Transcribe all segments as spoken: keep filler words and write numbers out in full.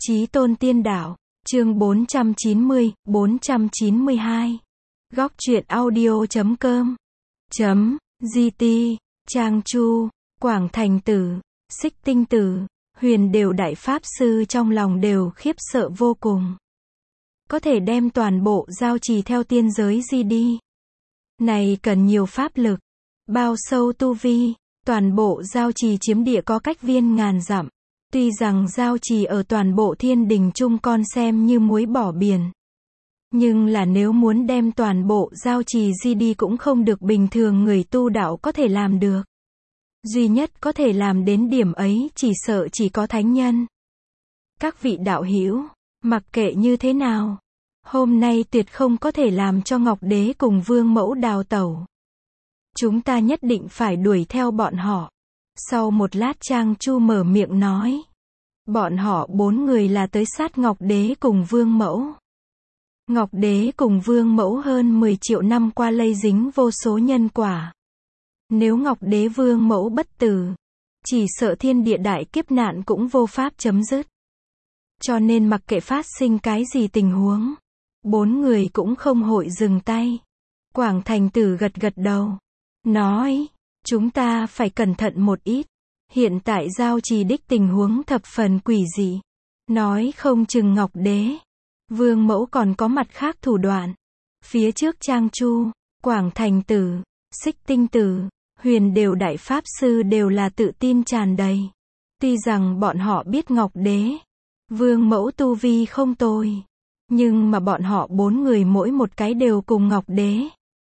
Chí tôn tiên đạo, chương bốn trăm chín mươi, bốn trăm chín mươi hai. Góc truyện audio.com. Chấm, giê tê, Trang Chu, Quảng Thành Tử, Xích Tinh Tử, Huyền Đều Đại Pháp Sư trong lòng đều khiếp sợ vô cùng. Có thể đem toàn bộ giao trì theo tiên giới di đi. Này cần nhiều pháp lực, bao sâu tu vi, toàn bộ giao trì chiếm địa có cách viên ngàn dặm. Tuy rằng giao trì ở toàn bộ thiên đình chung con xem như muối bỏ biển. Nhưng là nếu muốn đem toàn bộ giao trì di đi cũng không được bình thường người tu đạo có thể làm được. Duy nhất có thể làm đến điểm ấy chỉ sợ chỉ có thánh nhân. Các vị đạo hữu, mặc kệ như thế nào, hôm nay tuyệt không có thể làm cho Ngọc Đế cùng Vương Mẫu đào tẩu. Chúng ta nhất định phải đuổi theo bọn họ. Sau một lát Trang Chu mở miệng nói. Bọn họ bốn người là tới sát Ngọc Đế cùng Vương Mẫu. Ngọc Đế cùng Vương Mẫu hơn mười triệu năm qua lây dính vô số nhân quả. Nếu Ngọc Đế Vương Mẫu bất tử, chỉ sợ thiên địa đại kiếp nạn cũng vô pháp chấm dứt. Cho nên mặc kệ phát sinh cái gì tình huống, bốn người cũng không hội dừng tay. Quảng Thành Tử gật gật đầu, nói, chúng ta phải cẩn thận một ít. Hiện tại giao trì đích tình huống thập phần quỷ dị. Nói không chừng Ngọc Đế, Vương Mẫu còn có mặt khác thủ đoạn. Phía trước Trang Chu, Quảng Thành Tử, Xích Tinh Tử, Huyền Đều Đại Pháp Sư đều là tự tin tràn đầy. Tuy rằng bọn họ biết Ngọc Đế, Vương Mẫu tu vi không tồi, nhưng mà bọn họ bốn người mỗi một cái đều cùng Ngọc Đế,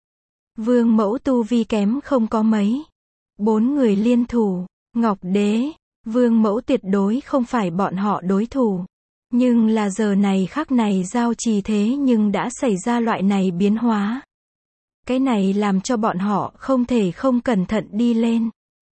Vương Mẫu tu vi kém không có mấy. Bốn người liên thủ, Ngọc Đế, Vương Mẫu tuyệt đối không phải bọn họ đối thủ. Nhưng là giờ này khắc này giao trì thế nhưng đã xảy ra loại này biến hóa. Cái này làm cho bọn họ không thể không cẩn thận đi lên.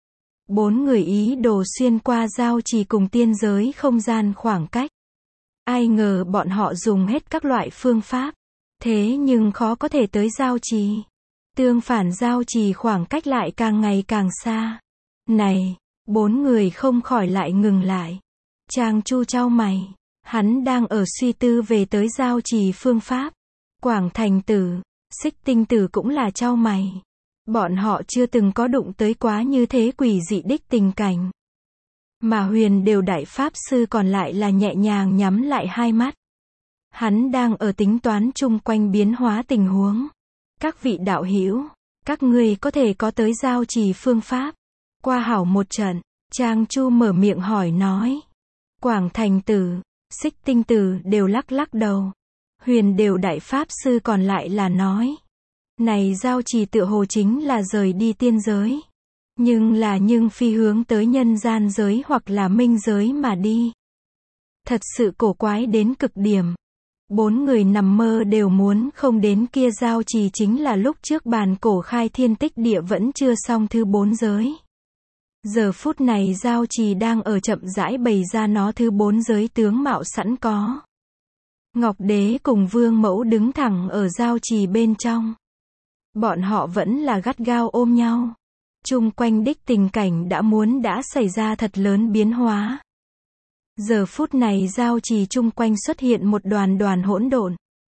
Bốn người ý đồ xuyên qua giao trì cùng tiên giới không gian khoảng cách. Ai ngờ bọn họ dùng hết các loại phương pháp. Thế nhưng khó có thể tới giao trì. Tương phản giao trì khoảng cách lại càng ngày càng xa. Này, bốn người không khỏi lại ngừng lại. Trang Chu chau mày. Hắn đang ở suy tư về tới giao trì phương pháp. Quảng Thành Tử, Xích Tinh Tử cũng là chau mày. Bọn họ chưa từng có đụng tới quá như thế quỷ dị đích tình cảnh. Mà Huyền Đều Đại Pháp Sư còn lại là nhẹ nhàng nhắm lại hai mắt. Hắn đang ở tính toán chung quanh biến hóa tình huống. Các vị đạo hữu, các ngươi có thể có tới giao trì phương pháp. Qua hảo một trận, Trang Chu mở miệng hỏi nói. Quảng Thành Tử, Xích Tinh Tử đều lắc lắc đầu. Huyền Đều Đại Pháp Sư còn lại là nói. Này giao trì tựa hồ chính là rời đi tiên giới. Nhưng là nhưng phi hướng tới nhân gian giới hoặc là minh giới mà đi. Thật sự cổ quái đến cực điểm. Bốn người nằm mơ đều muốn không đến kia giao trì chính là lúc trước bàn cổ khai thiên tích địa vẫn chưa xong thứ bốn giới. Giờ phút này giao trì đang ở chậm rãi bày ra nó thứ bốn giới tướng mạo sẵn có. Ngọc Đế cùng Vương Mẫu đứng thẳng ở giao trì bên trong. Bọn họ vẫn là gắt gao ôm nhau. Chung quanh đích tình cảnh đã muốn đã xảy ra thật lớn biến hóa. Giờ phút này giao trì chung quanh xuất hiện một đoàn đoàn hỗn độn.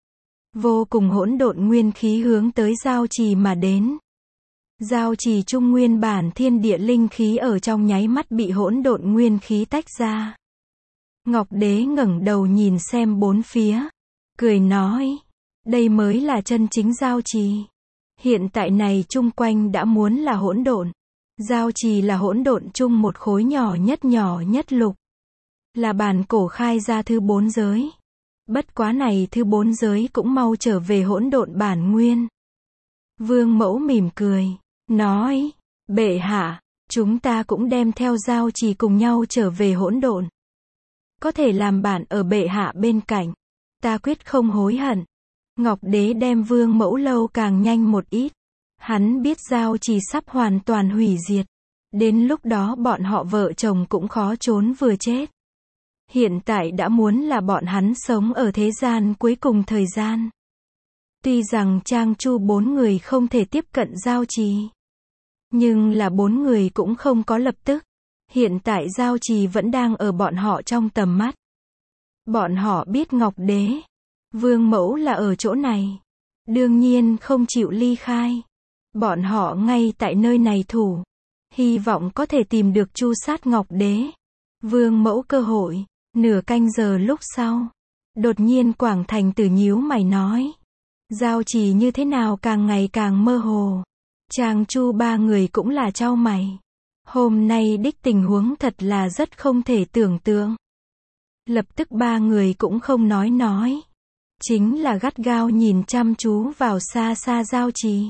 Vô cùng hỗn độn nguyên khí hướng tới giao trì mà đến. Giao trì trung nguyên bản thiên địa linh khí ở trong nháy mắt bị hỗn độn nguyên khí tách ra. Ngọc Đế ngẩng đầu nhìn xem bốn phía, cười nói, đây mới là chân chính giao trì. Hiện tại này chung quanh đã muốn là hỗn độn. Giao trì là hỗn độn chung một khối nhỏ nhất nhỏ nhất lục. Là bản cổ khai ra thứ bốn giới. Bất quá này thứ bốn giới cũng mau trở về hỗn độn bản nguyên. Vương Mẫu mỉm cười, nói, bệ hạ, chúng ta cũng đem theo giao trì cùng nhau trở về hỗn độn. Có thể làm bạn ở bệ hạ bên cạnh, ta quyết không hối hận. Ngọc Đế đem Vương Mẫu lâu càng nhanh một ít. Hắn biết giao trì sắp hoàn toàn hủy diệt. Đến lúc đó bọn họ vợ chồng cũng khó trốn vừa chết. Hiện tại đã muốn là bọn hắn sống ở thế gian cuối cùng thời gian. Tuy rằng Trang Chu bốn người không thể tiếp cận giao trì. Nhưng là bốn người cũng không có lập tức. Hiện tại giao trì vẫn đang ở bọn họ trong tầm mắt. Bọn họ biết Ngọc Đế, Vương Mẫu là ở chỗ này. Đương nhiên không chịu ly khai. Bọn họ ngay tại nơi này thủ. Hy vọng có thể tìm được tru sát Ngọc Đế, Vương Mẫu cơ hội. Nửa canh giờ lúc sau, đột nhiên Quảng Thành Tử nhíu mày nói. Giao Trì như thế nào càng ngày càng mơ hồ. Trang Chu ba người cũng là chau mày. Hôm nay đích tình huống thật là rất không thể tưởng tượng. Lập tức ba người cũng không nói nói. Chính là gắt gao nhìn chăm chú vào xa xa Giao Trì.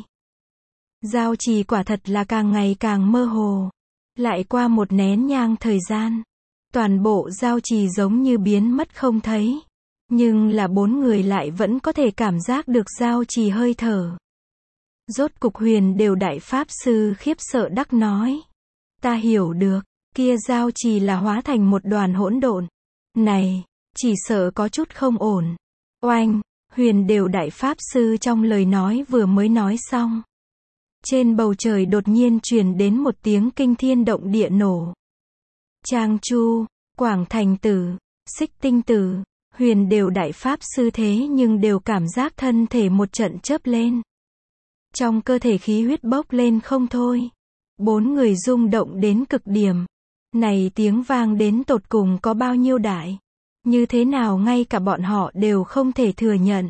Giao Trì quả thật là càng ngày càng mơ hồ. Lại qua một nén nhang thời gian, toàn bộ Giao Trì giống như biến mất không thấy. Nhưng là bốn người lại vẫn có thể cảm giác được Giao Trì hơi thở. Rốt cục Huyền Đều Đại Pháp Sư khiếp sợ đắc nói. Ta hiểu được, kia Giao Trì là hóa thành một đoàn hỗn độn. Này, chỉ sợ có chút không ổn. Oanh, Huyền Đều Đại Pháp Sư trong lời nói vừa mới nói xong. Trên bầu trời đột nhiên truyền đến một tiếng kinh thiên động địa nổ. Trang Chu, Quảng Thành Tử, Xích Tinh Tử, Huyền Đều Đại Pháp Sư thế nhưng đều cảm giác thân thể một trận chớp lên. Trong cơ thể khí huyết bốc lên không thôi. Bốn người rung động đến cực điểm. Này tiếng vang đến tột cùng có bao nhiêu đại. Như thế nào ngay cả bọn họ đều không thể thừa nhận.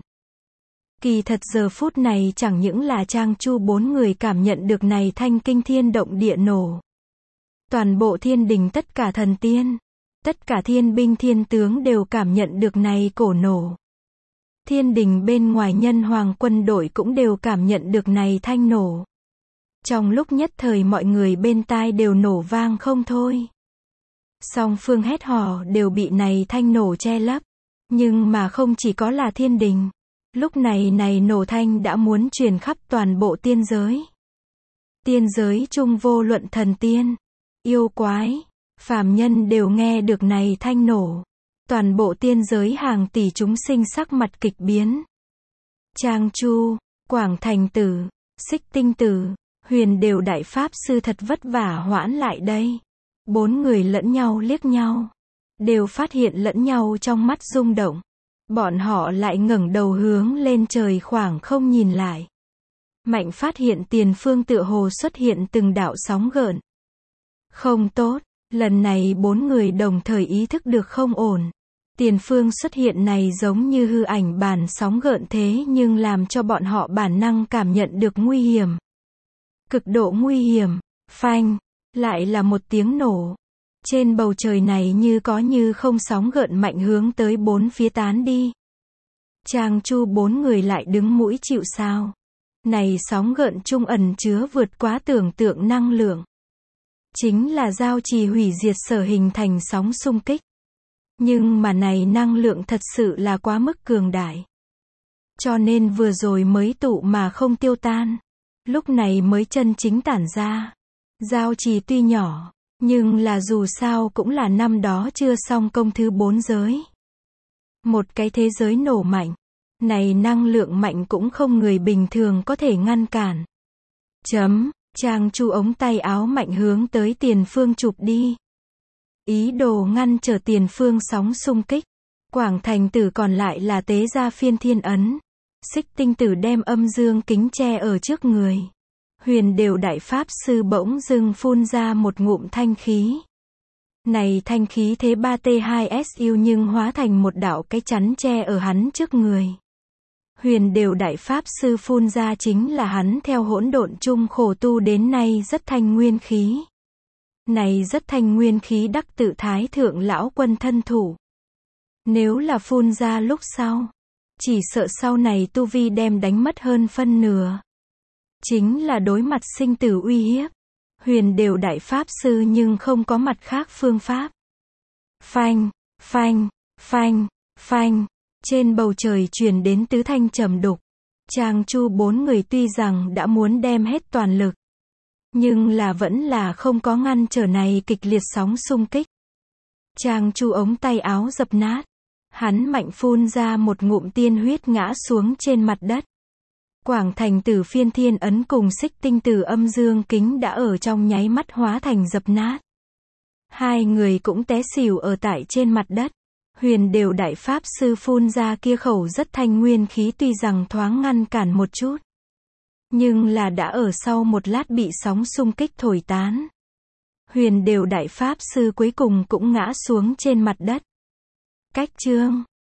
Kỳ thật giờ phút này chẳng những là Trang Chu bốn người cảm nhận được này thanh kinh thiên động địa nổ. Toàn bộ thiên đình tất cả thần tiên, tất cả thiên binh thiên tướng đều cảm nhận được này cổ nổ. Thiên đình bên ngoài nhân hoàng quân đội cũng đều cảm nhận được này thanh nổ. Trong lúc nhất thời mọi người bên tai đều nổ vang không thôi. Song phương hét hò đều bị này thanh nổ che lấp. Nhưng mà không chỉ có là thiên đình. Lúc này này nổ thanh đã muốn truyền khắp toàn bộ tiên giới. Tiên giới chung vô luận thần tiên, yêu quái, phàm nhân đều nghe được này thanh nổ. Toàn bộ tiên giới hàng tỷ chúng sinh sắc mặt kịch biến. Trang Chu, Quảng Thành Tử, Xích Tinh Tử, Huyền Đều Đại Pháp Sư thật vất vả hoãn lại đây. Bốn người lẫn nhau liếc nhau. Đều phát hiện lẫn nhau trong mắt rung động. Bọn họ lại ngẩng đầu hướng lên trời khoảng không nhìn lại. Mạnh phát hiện tiền phương tựa hồ xuất hiện từng đạo sóng gợn. Không tốt, lần này bốn người đồng thời ý thức được không ổn. Tiền phương xuất hiện này giống như hư ảnh bản sóng gợn thế nhưng làm cho bọn họ bản năng cảm nhận được nguy hiểm. Cực độ nguy hiểm, phanh, lại là một tiếng nổ. Trên bầu trời này như có như không sóng gợn mạnh hướng tới bốn phía tán đi. Trang Chu bốn người lại đứng mũi chịu sao. Này sóng gợn trung ẩn chứa vượt quá tưởng tượng năng lượng. Chính là Giao Trì hủy diệt sở hình thành sóng xung kích. Nhưng mà này năng lượng thật sự là quá mức cường đại. Cho nên vừa rồi mới tụ mà không tiêu tan. Lúc này mới chân chính tản ra. Giao Trì tuy nhỏ, nhưng là dù sao cũng là năm đó chưa xong công thứ bốn giới. Một cái thế giới nổ mạnh. Này năng lượng mạnh cũng không người bình thường có thể ngăn cản. Chấm, Trang Chu ống tay áo mạnh hướng tới tiền phương chụp đi. Ý đồ ngăn trở tiền phương sóng xung kích. Quảng Thành Tử còn lại là tế ra phiên thiên ấn. Xích Tinh Tử đem âm dương kính che ở trước người. Huyền Đều Đại Pháp Sư bỗng dưng phun ra một ngụm thanh khí. Này thanh khí thế ba T hai S U nhưng hóa thành một đạo cái chắn che ở hắn trước người. Huyền Đều Đại Pháp Sư phun ra chính là hắn theo hỗn độn chung khổ tu đến nay rất thanh nguyên khí. Này rất thanh nguyên khí đắc tự Thái Thượng Lão Quân thân thủ. Nếu là phun ra lúc sau, chỉ sợ sau này tu vi đem đánh mất hơn phân nửa. Chính là đối mặt sinh tử uy hiếp. Huyền Đều Đại Pháp Sư nhưng không có mặt khác phương pháp. Phanh, phanh, phanh, phanh. Trên bầu trời truyền đến tứ thanh trầm đục. Trang Chu bốn người tuy rằng đã muốn đem hết toàn lực. Nhưng là vẫn là không có ngăn trở này kịch liệt sóng xung kích. Trang Chu ống tay áo dập nát. Hắn mạnh phun ra một ngụm tiên huyết ngã xuống trên mặt đất. Quảng Thành Tử phiên thiên ấn cùng Xích Tinh Tử âm dương kính đã ở trong nháy mắt hóa thành dập nát. Hai người cũng té xỉu ở tại trên mặt đất. Huyền đều đại pháp sư phun ra kia khẩu rất thanh nguyên khí tuy rằng thoáng ngăn cản một chút, nhưng là đã ở sau một lát bị sóng xung kích thổi tán. Huyền đều đại pháp sư cuối cùng cũng ngã xuống trên mặt đất. Cách chương